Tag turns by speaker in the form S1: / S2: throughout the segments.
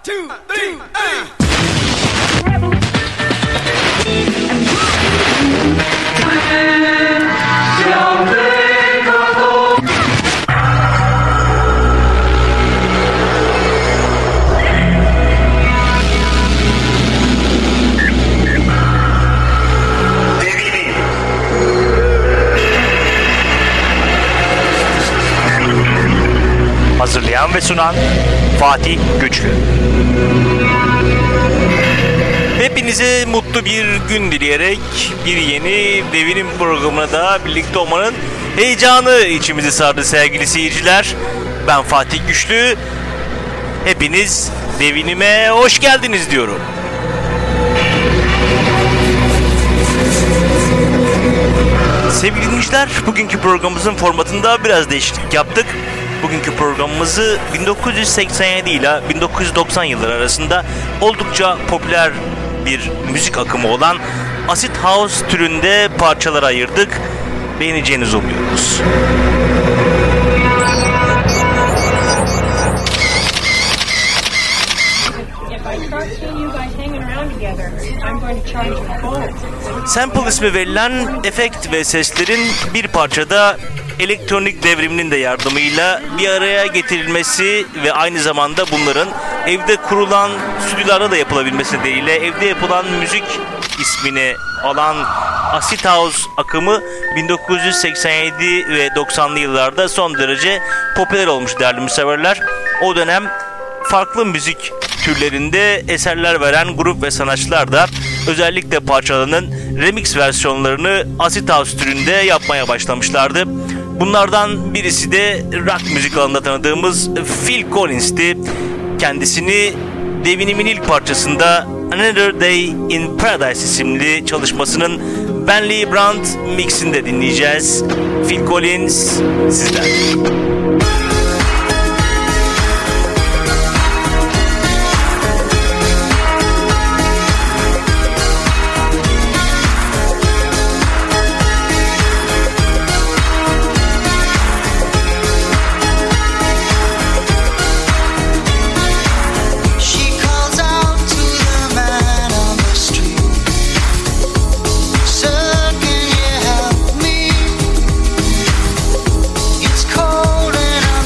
S1: two, three, hey.
S2: Hazırlayan ve sunan Fatih Güçlü. Hepinize mutlu bir gün dileyerek bir yeni Devinim programına da birlikte olmanın heyecanı içimizi sardı sevgili seyirciler. Ben Fatih Güçlü. Hepiniz Devinim'e hoş geldiniz diyorum. Sevgili dinleyiciler, bugünkü programımızın formatında biraz değişiklik yaptık. Bugünkü programımızı 1987 ile 1990 yılları arasında oldukça popüler bir müzik akımı olan Acid House türünde parçalara ayırdık. Beğeneceğiniz umuyoruz. Sample ismi verilen efekt ve seslerin bir parçada elektronik devriminin de yardımıyla bir araya getirilmesi ve aynı zamanda bunların evde kurulan stüdyolarda da yapılabilmesi nedeniyle evde yapılan müzik ismini alan Acid House akımı 1987 ve 90'lı yıllarda son derece popüler olmuş değerli müseverler. O dönem farklı müzik türlerinde eserler veren grup ve sanatçılar da özellikle parçalarının remix versiyonlarını Acid House türünde yapmaya başlamışlardı. Bunlardan birisi de rock müzik alanında tanıdığımız Phil Collins'ti. Kendisini Devinim'in ilk parçasında Another Day in Paradise isimli çalışmasının Ben Lee Brandt mixinde dinleyeceğiz. Phil Collins sizden.
S3: Cold and I'm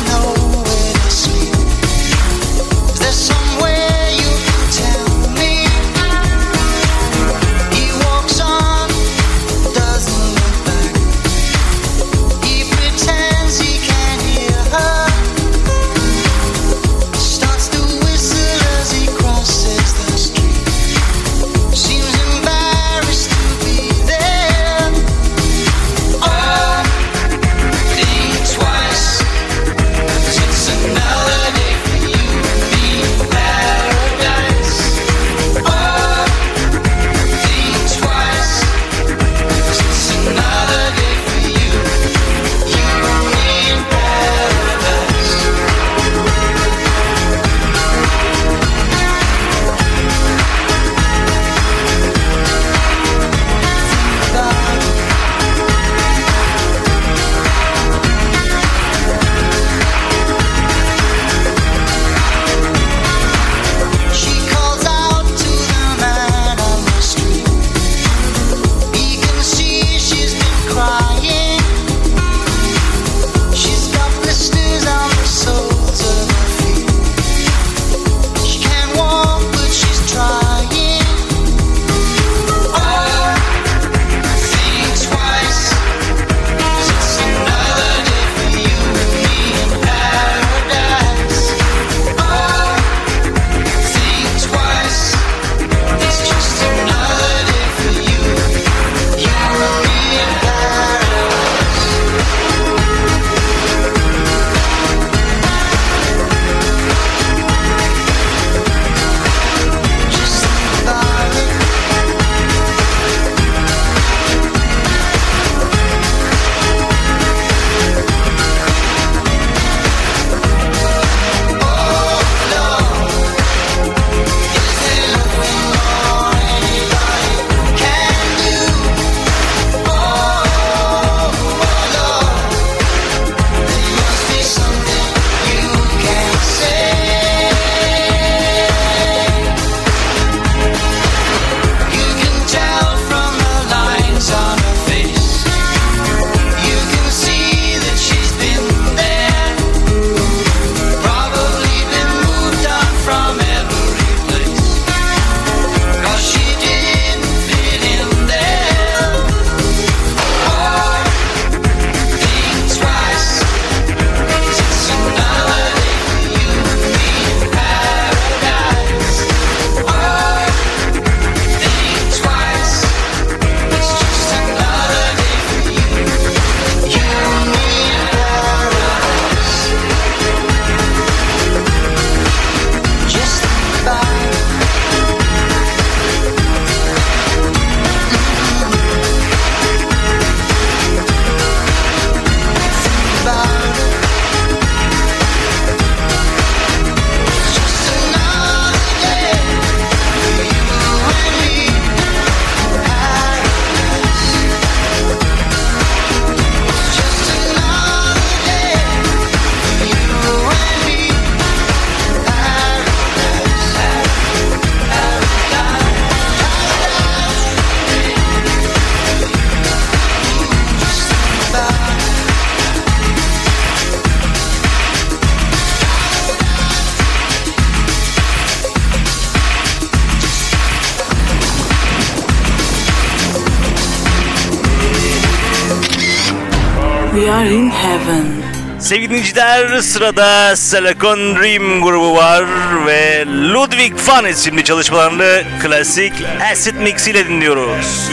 S1: We are in heaven.
S2: Sevgili dinleyiciler, sırada Silicon Dream grubu var ve Ludwig van isimli çalışmalarını klasik Acid Mix ile dinliyoruz.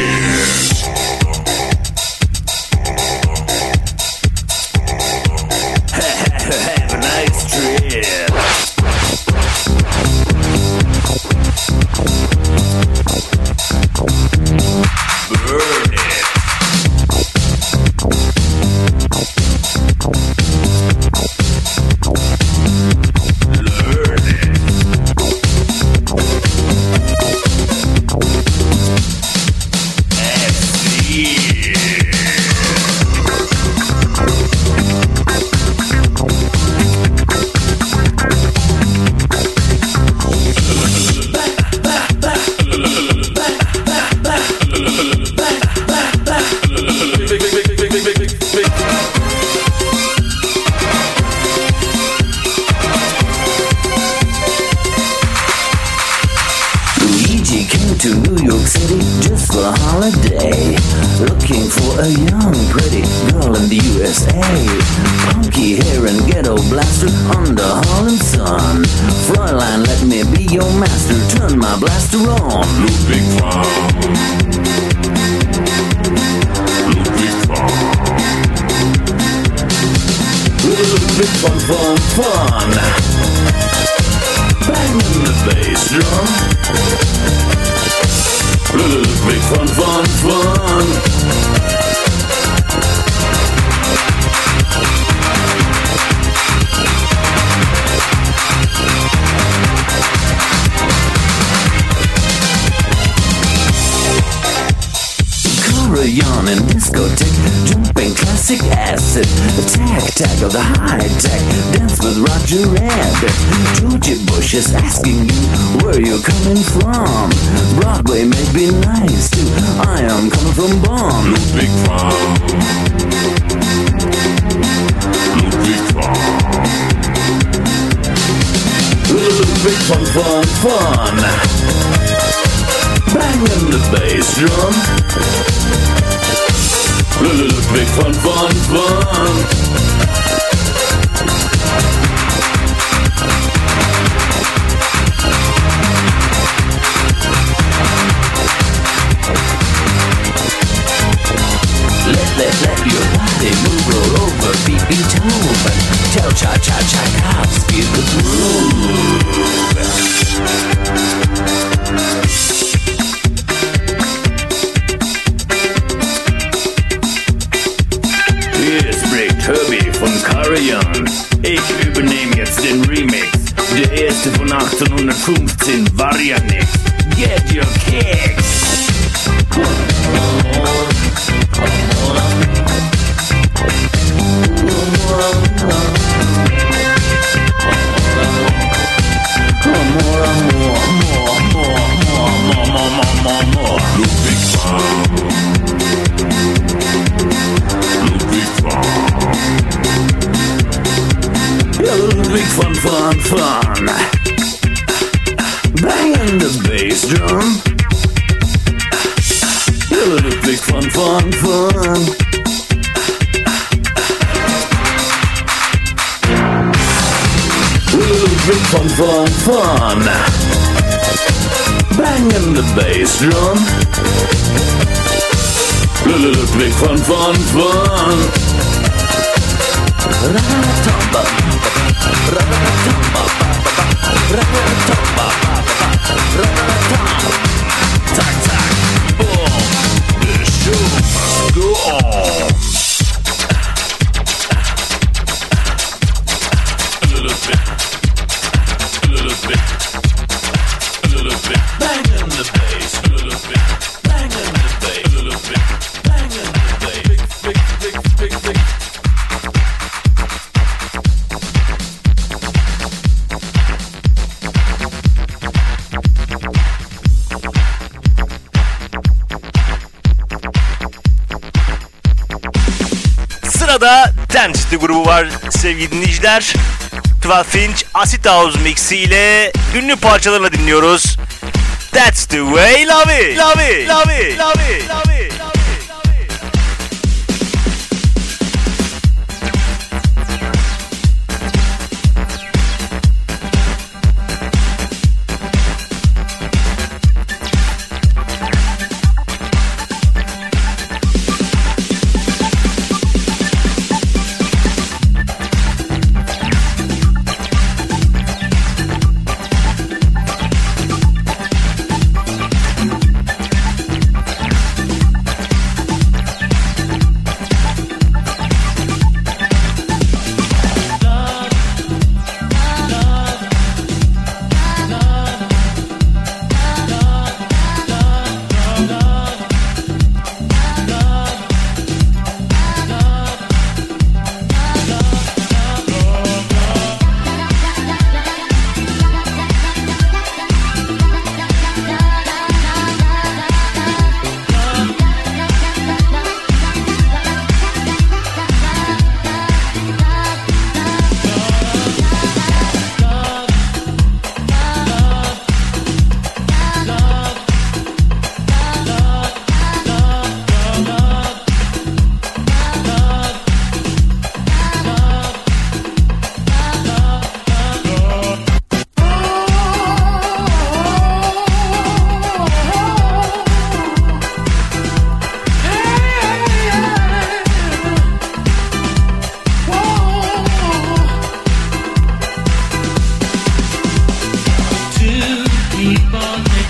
S3: Have a nice trip. Burn it. Learn it. To New York City just for a holiday, looking for a young pretty girl in the USA. Funky hair and ghetto blaster under Harlem sun. Fräulein, let me be your master, turn my blaster on. Ludwig van. Ludwig van. Ludwig van. Banging the bass drum. Ludwig van. Korean and discotheque, jumping classic acid. The tag of the high tech, dance with Roger Rabbit. Georgie Bush is asking you where you're coming from. Broadway may be nice too, I am coming from Bonn. Ludwig van. Ludwig van. Ludwig van. Banging the bass drum. Ludwig van. Let your body move, roll over, beat over. Tell Tchaikovsky the groove. Hier spricht Herbie von Korean. Ich übernehme jetzt den Remix. Der erste von 1815 war ja nix. Get your kicks. Ludwig van. Ludwig van. Yeah, Ludwig van. Banging the bass drum. Yeah, Ludwig van. Ludwig van. Banging the bass drum. Ludwig van. Tak, boom. The show must go on. A little bit. Banging the bass. A little bit. Banging the bass. A little bit. Banging the bass. Big.
S2: Sırada Density grubu var sevgili dinleyiciler. 12 inch Acid House mixi ile ünlü parçalarla dinliyoruz. That's the way, love it, love it, love it, love it, love it, love it.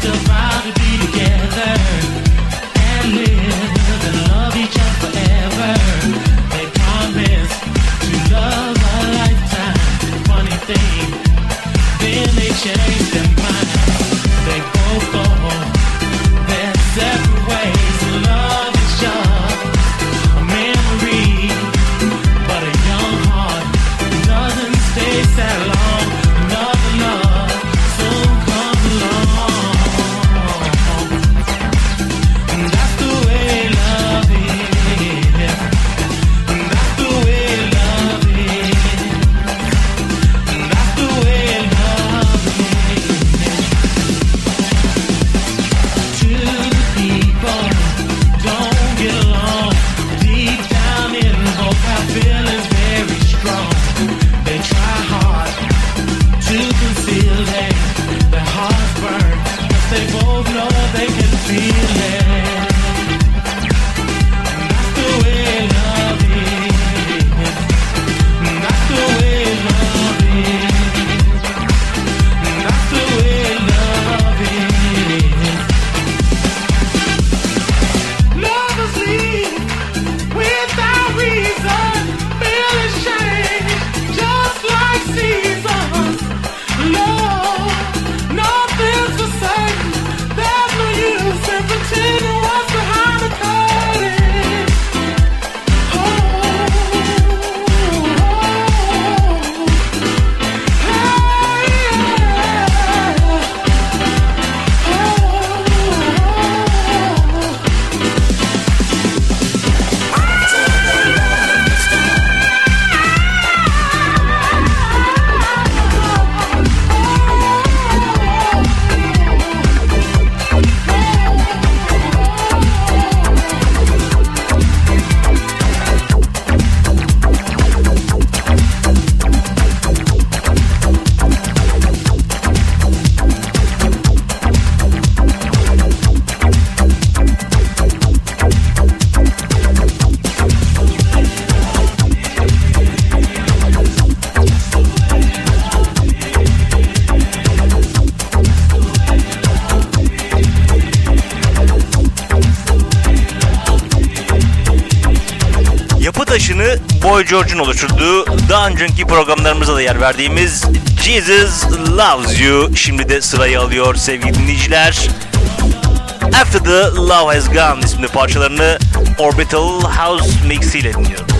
S2: taşını Boy George'un oluşturduğu daha önceki programlarımıza da yer verdiğimiz Jesus Loves You şimdi de sırayı alıyor sevgili dinleyiciler. After the Love Has Gone isimli parçalarını Orbital House Mix ile dinliyoruz.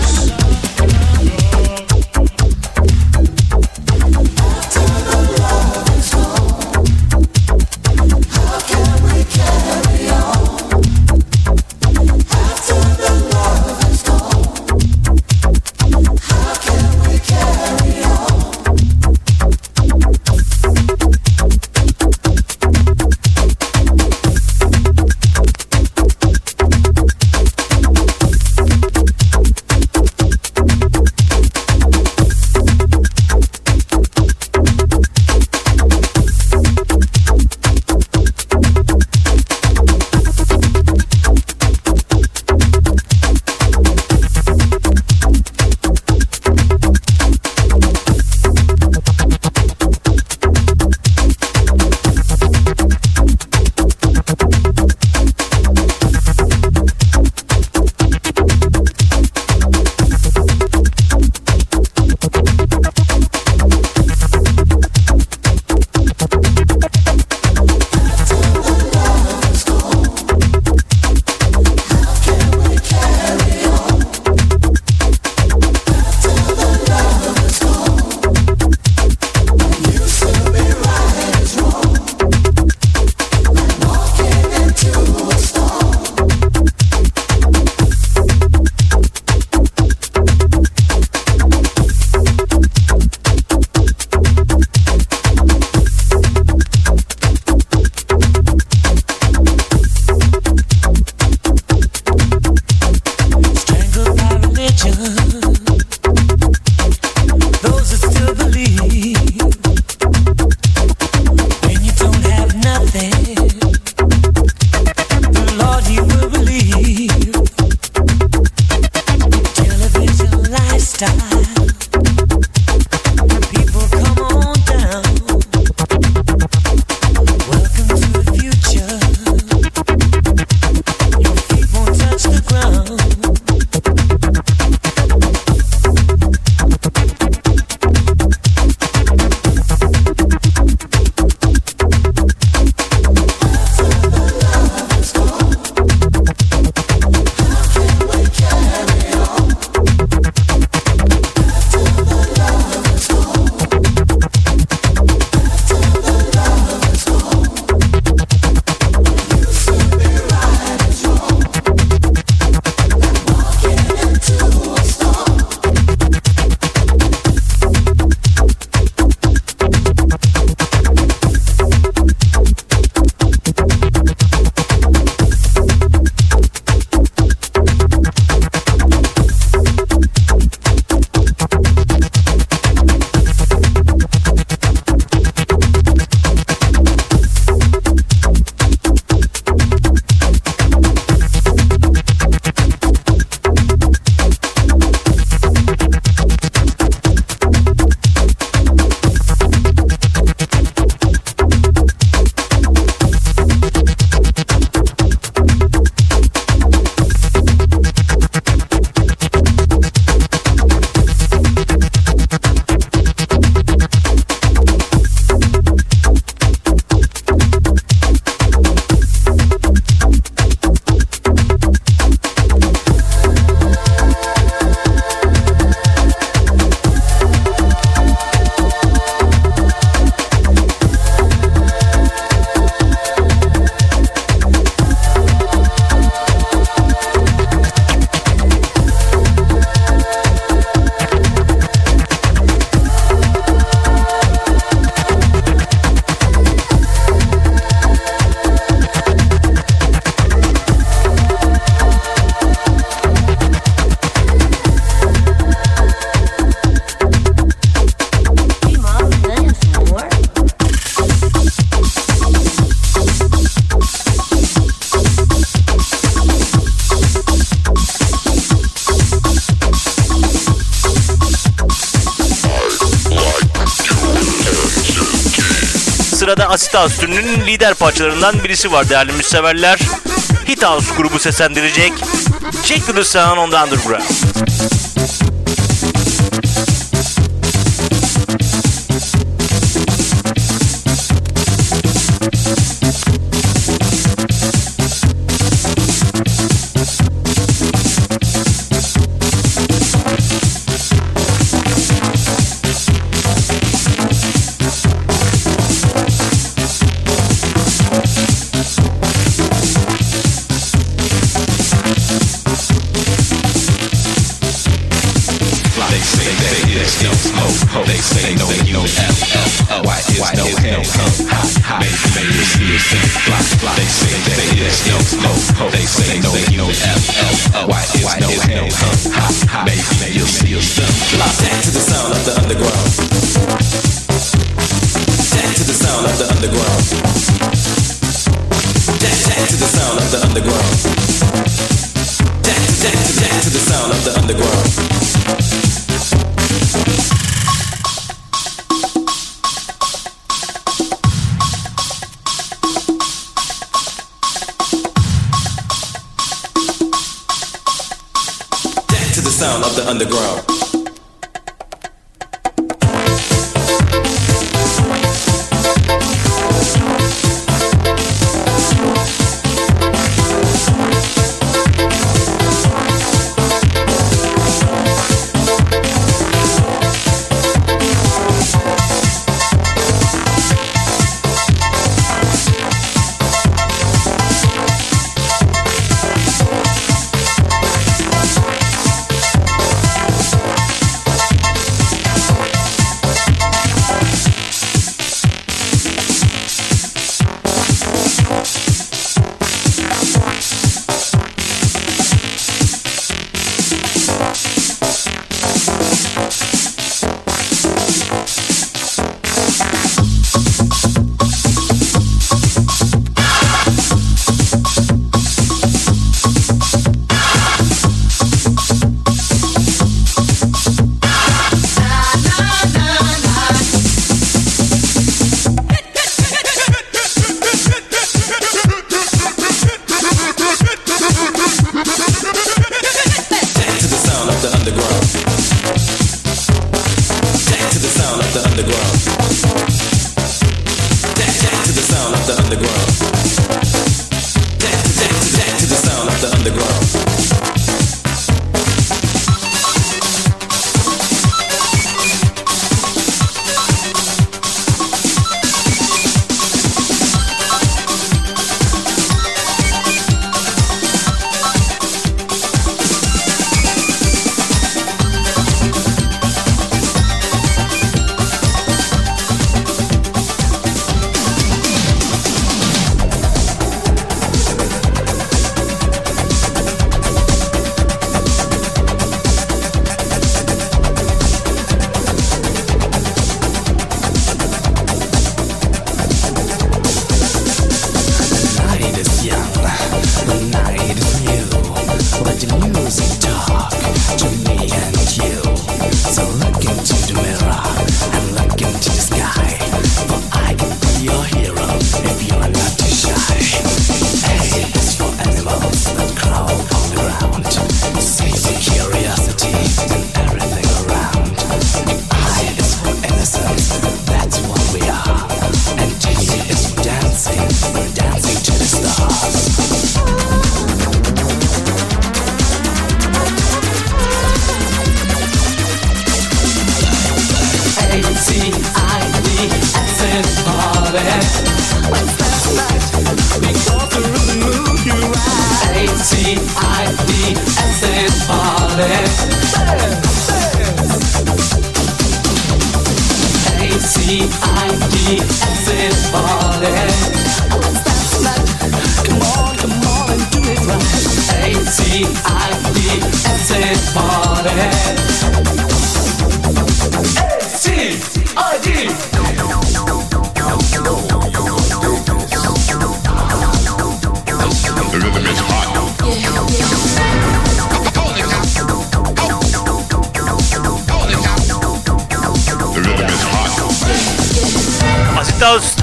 S2: sırasında Acid House türünün lider parçalarından birisi var değerli müseverler. Hit House grubu seslendirecek Check to the Sound on the Underground.
S1: They say no UFO. Why is no hell? Maybe you see a thing. They say there is no hope. They say no UFO. Why is no hell? Maybe you see a thing.
S4: Dance to the sound of the underground. Dance to the sound of the underground. Dance to the sound of the underground. Dance to the sound of the underground. Sound of the underground.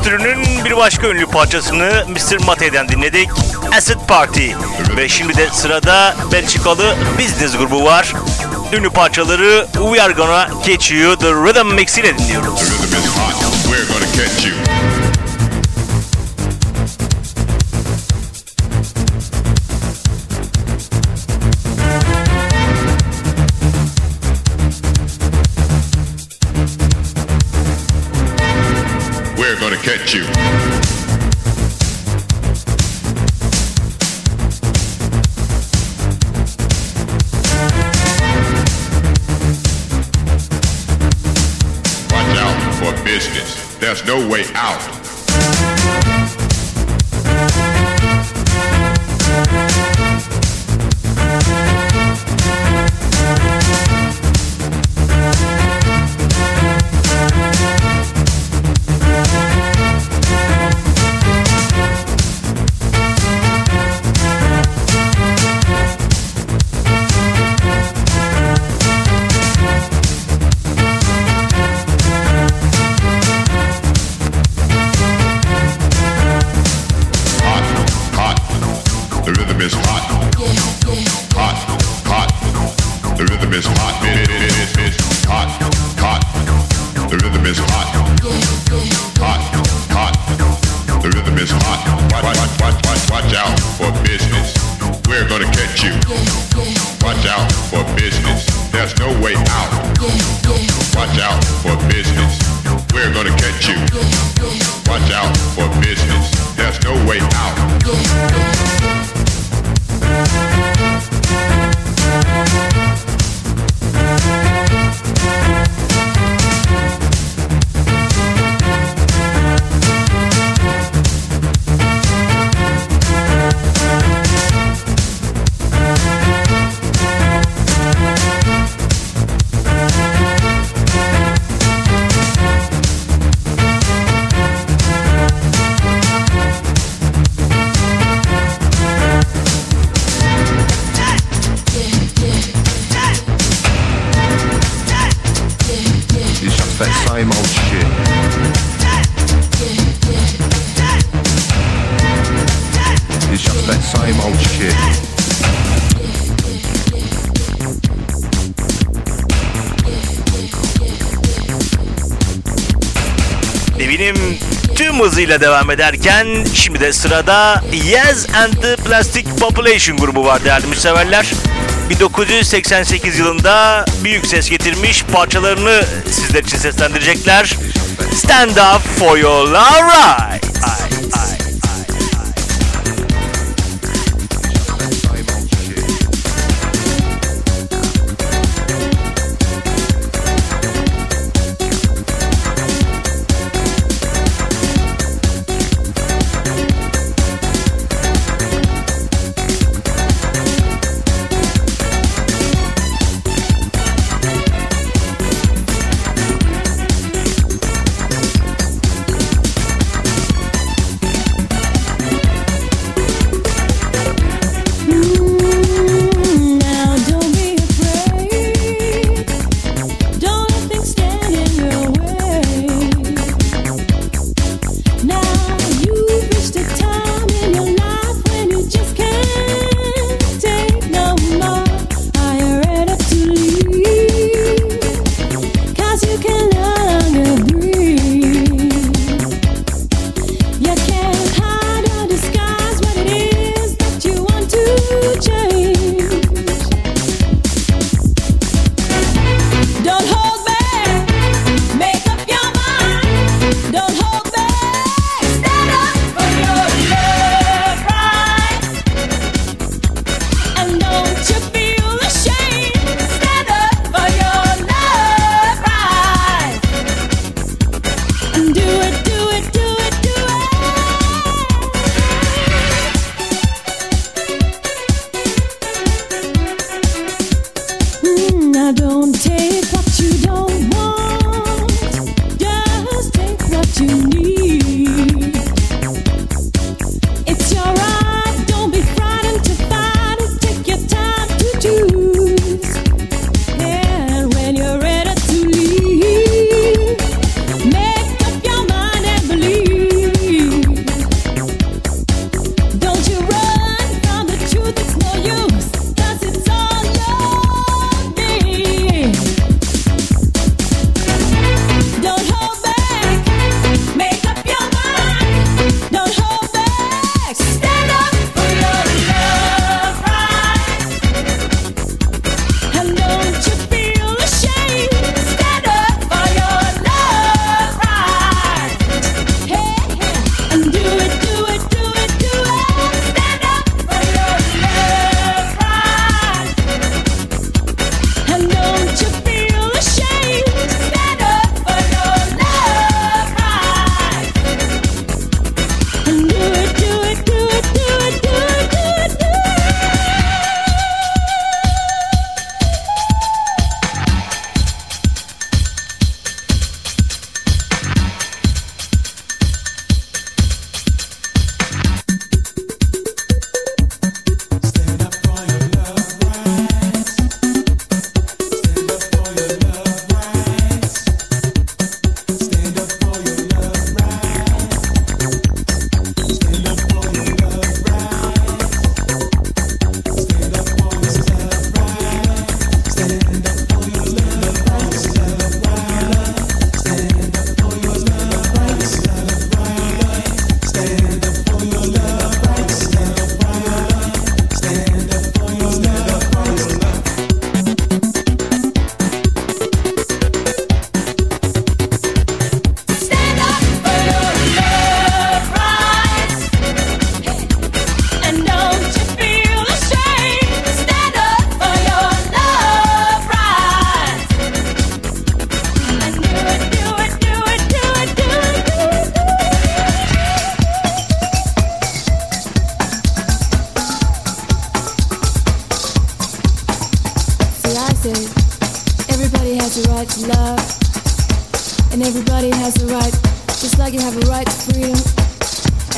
S2: türünün bir başka ünlü parçasını Mr. Matte'den dinledik. Acid Party. Ve şimdi de sırada Belçikalı Business grubu var. Ünlü parçaları We Are Gonna Catch You The Rhythm Mix ile dinliyoruz.
S5: The rhythm is hot, we're gonna catch you. We're gonna catch you. Watch out for business. There's no way out.
S2: Eminim tüm hızıyla devam ederken şimdi de sırada Yes and the Plastic Population grubu var değerli müseverler. 1988 yılında büyük ses getirmiş, parçalarını sizler için seslendirecekler. Stand Up For Your Love Right.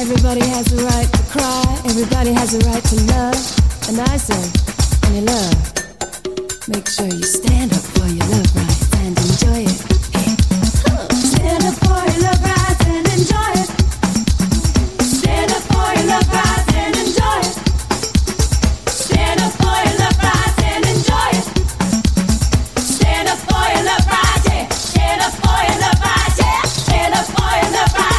S6: Everybody has a right to cry, everybody has a right to love. And I say, when you love, make sure you stand up for your love rights and enjoy it. Stand up for your love rights and enjoy it. Stand up for your love rights and enjoy it. Stand up for your love rights and enjoy it. Stand up for your love rights, yeah. Stand up for your love rights, yeah. Stand up for your love rights.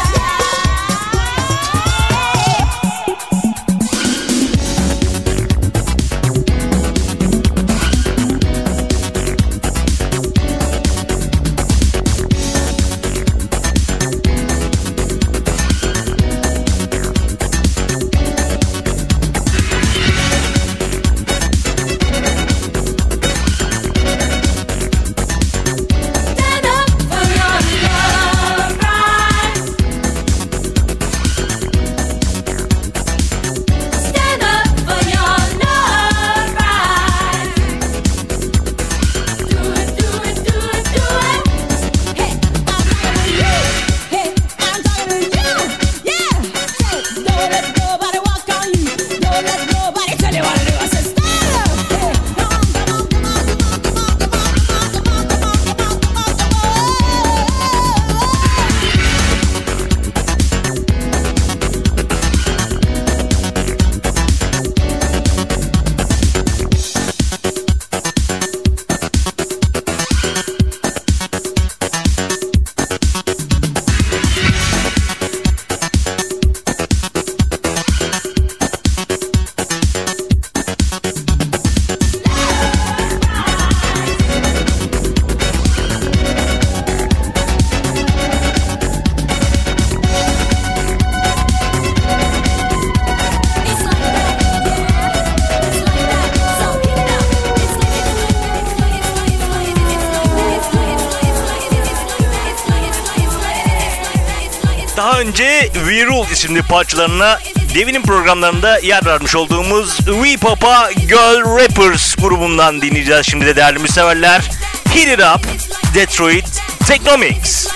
S2: Daha önce We Rule isimli parçalarına Devin'in programlarında yer vermiş olduğumuz We Papa Girl Rappers grubundan dinleyeceğiz şimdi de değerli müseverler. Hit It Up, Detroit Techno Mix.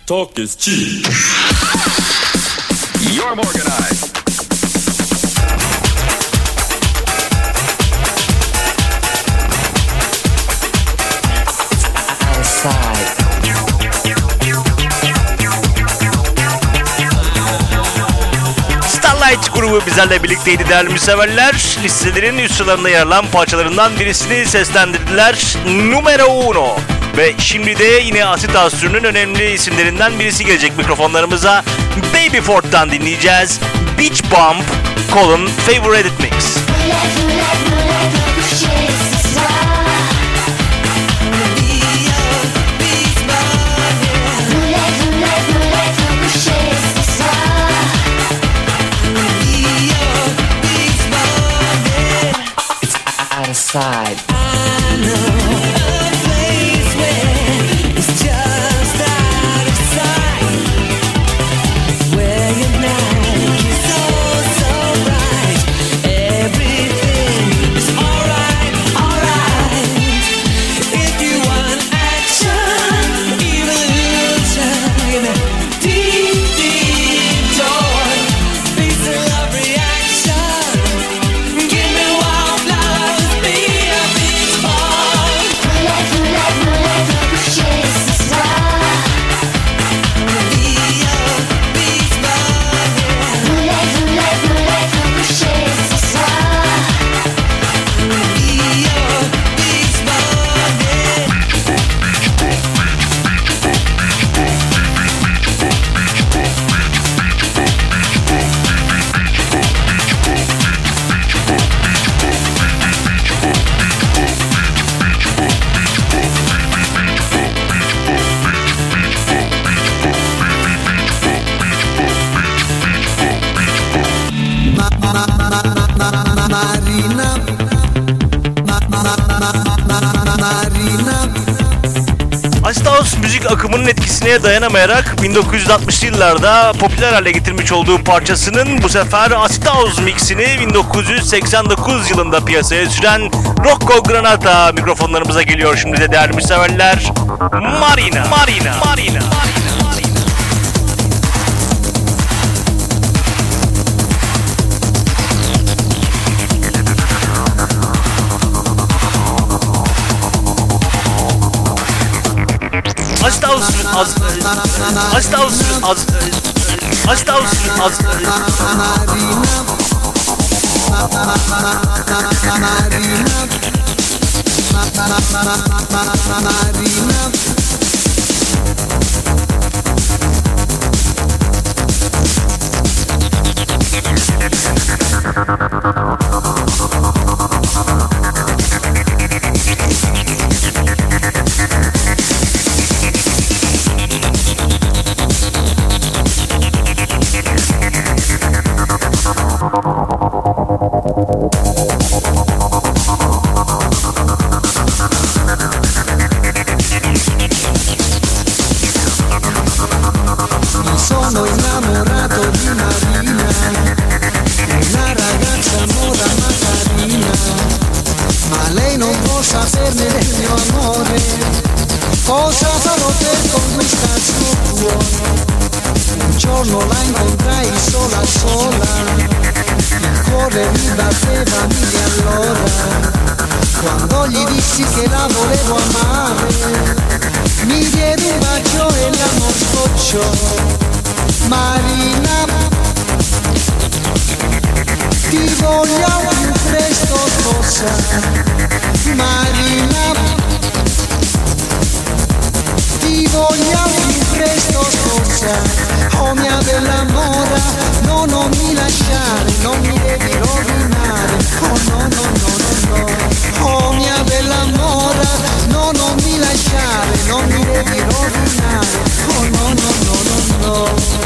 S4: Talk is cheap.
S1: You're organized.
S2: Starlight grubu bizlerle birlikteydi değerli müseverler. Listelerin üst sıralarında yer alan parçalarından birisini seslendirdiler. Numero uno. Ve şimdi de yine asit asürünün önemli isimlerinden birisi gelecek mikrofonlarımıza. Baby Ford'dan dinleyeceğiz. Beach Bump, Colin Favorite Mix.
S3: Side.
S7: I know a place where it's just out of sight, where your night is so bright, everything is alright, alright. If you want action, evolution, deep, deep joy, peace and love reaction, give me wild flowers, be a beach ball. Chase the sun. Be a beach ball. Chase the sun. Be a beach
S2: Acid House müzik akımının etkisine dayanamayarak 1960'lı yıllarda popüler hale getirmiş olduğu parçasının bu sefer Acid House mixini 1989 yılında piyasaya süren Rocco Granata mikrofonlarımıza geliyor şimdi de değerli müseverler. Marina.
S8: Sono innamorato di Marina, una ragazza mora Macarina, ma lei non può saperne del mio amore, cosa farò per conquistar suo cuore. Un giorno la incontrai sola sola, il cuore mi batteva mille all'ora, quando gli dissi che la volevo amare, mi diede un bacio e l'amor scocciò. Marina, ti voglio più presto sposare. Marina, ti voglio più presto sposare. Oh mia bella mora, no, non mi lasciare, non mi devi rovinare. Oh no, no, no, no, no. Oh mia bella mora, no, non mi lasciare, non mi devi rovinare. Oh no, no, no, no, no.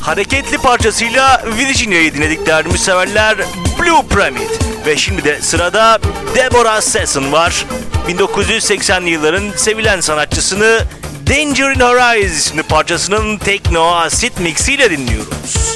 S2: hareketli parçasıyla Virginia'yı dinledik değerli müseverler, Blue Pyramid. Ve şimdi de sırada Deborah Sesson var. 1980'li yılların sevilen sanatçısını Danger in Her Eyes isimli parçasının tekno asit mixiyle dinliyoruz.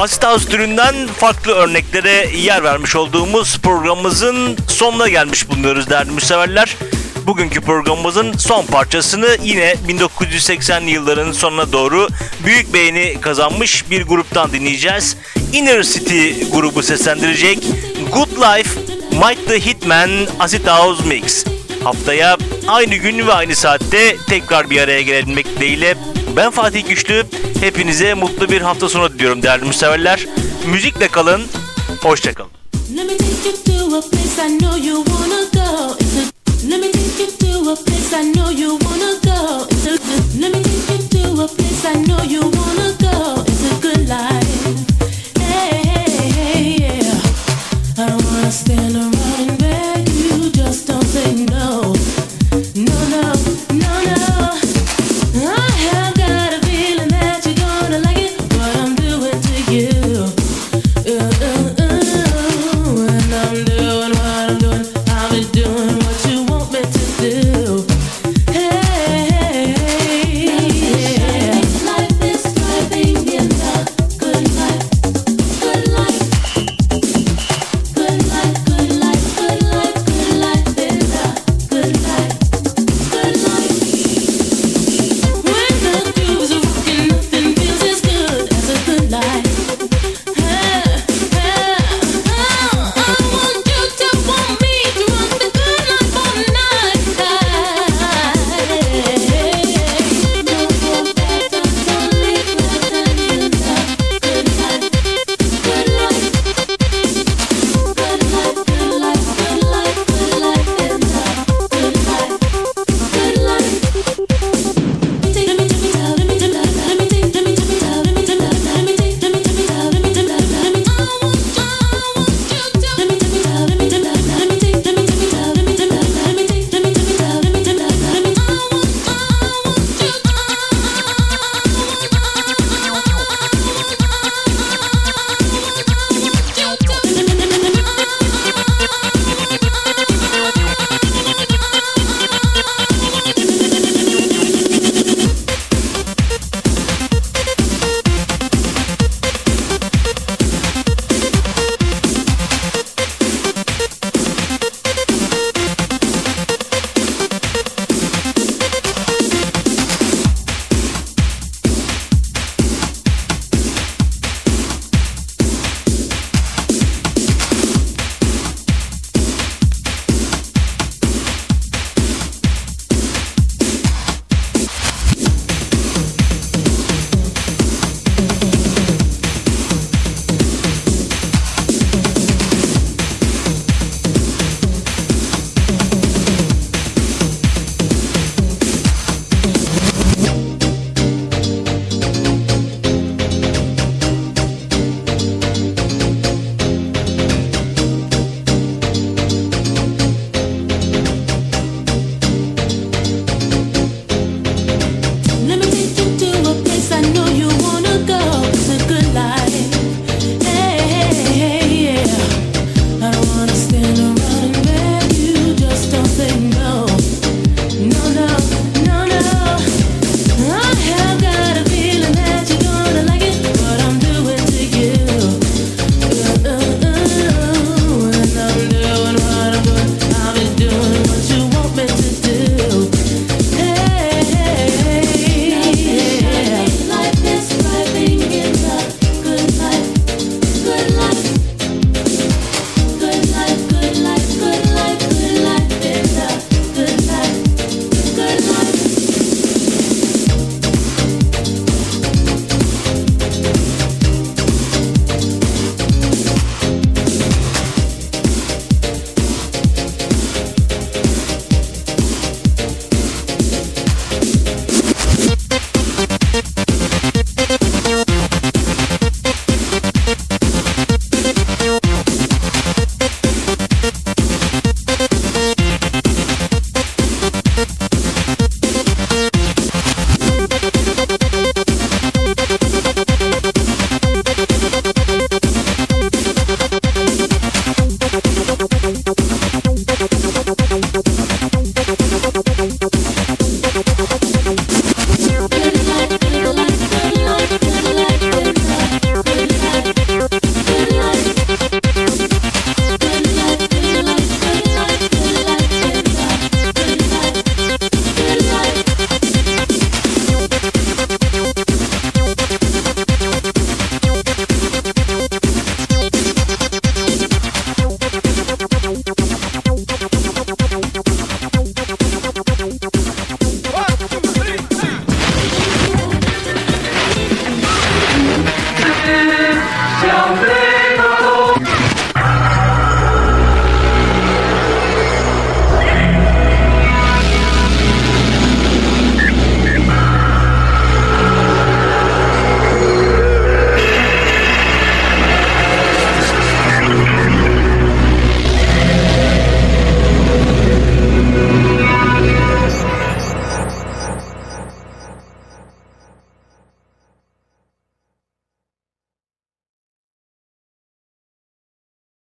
S2: Acid House türünden farklı örneklere yer vermiş olduğumuz programımızın sonuna gelmiş bulunuyoruz değerli müseverler. Bugünkü programımızın son parçasını yine 1980'li yılların sonuna doğru büyük beğeni kazanmış bir gruptan dinleyeceğiz. Inner City grubu seslendirecek Good Life Mike the Hitman Acid House Mix. Haftaya aynı gün ve aynı saatte tekrar bir araya gelebilmek dileğiyle ben Fatih Güçlü. Hepinize mutlu bir hafta sonu diliyorum değerli müseverler. Müzikle kalın, hoşça kalın.
S7: Let me take you to a place I know you wanna go. Let me take you to a place I know you wanna go. Let me take you to a place I know you wanna go.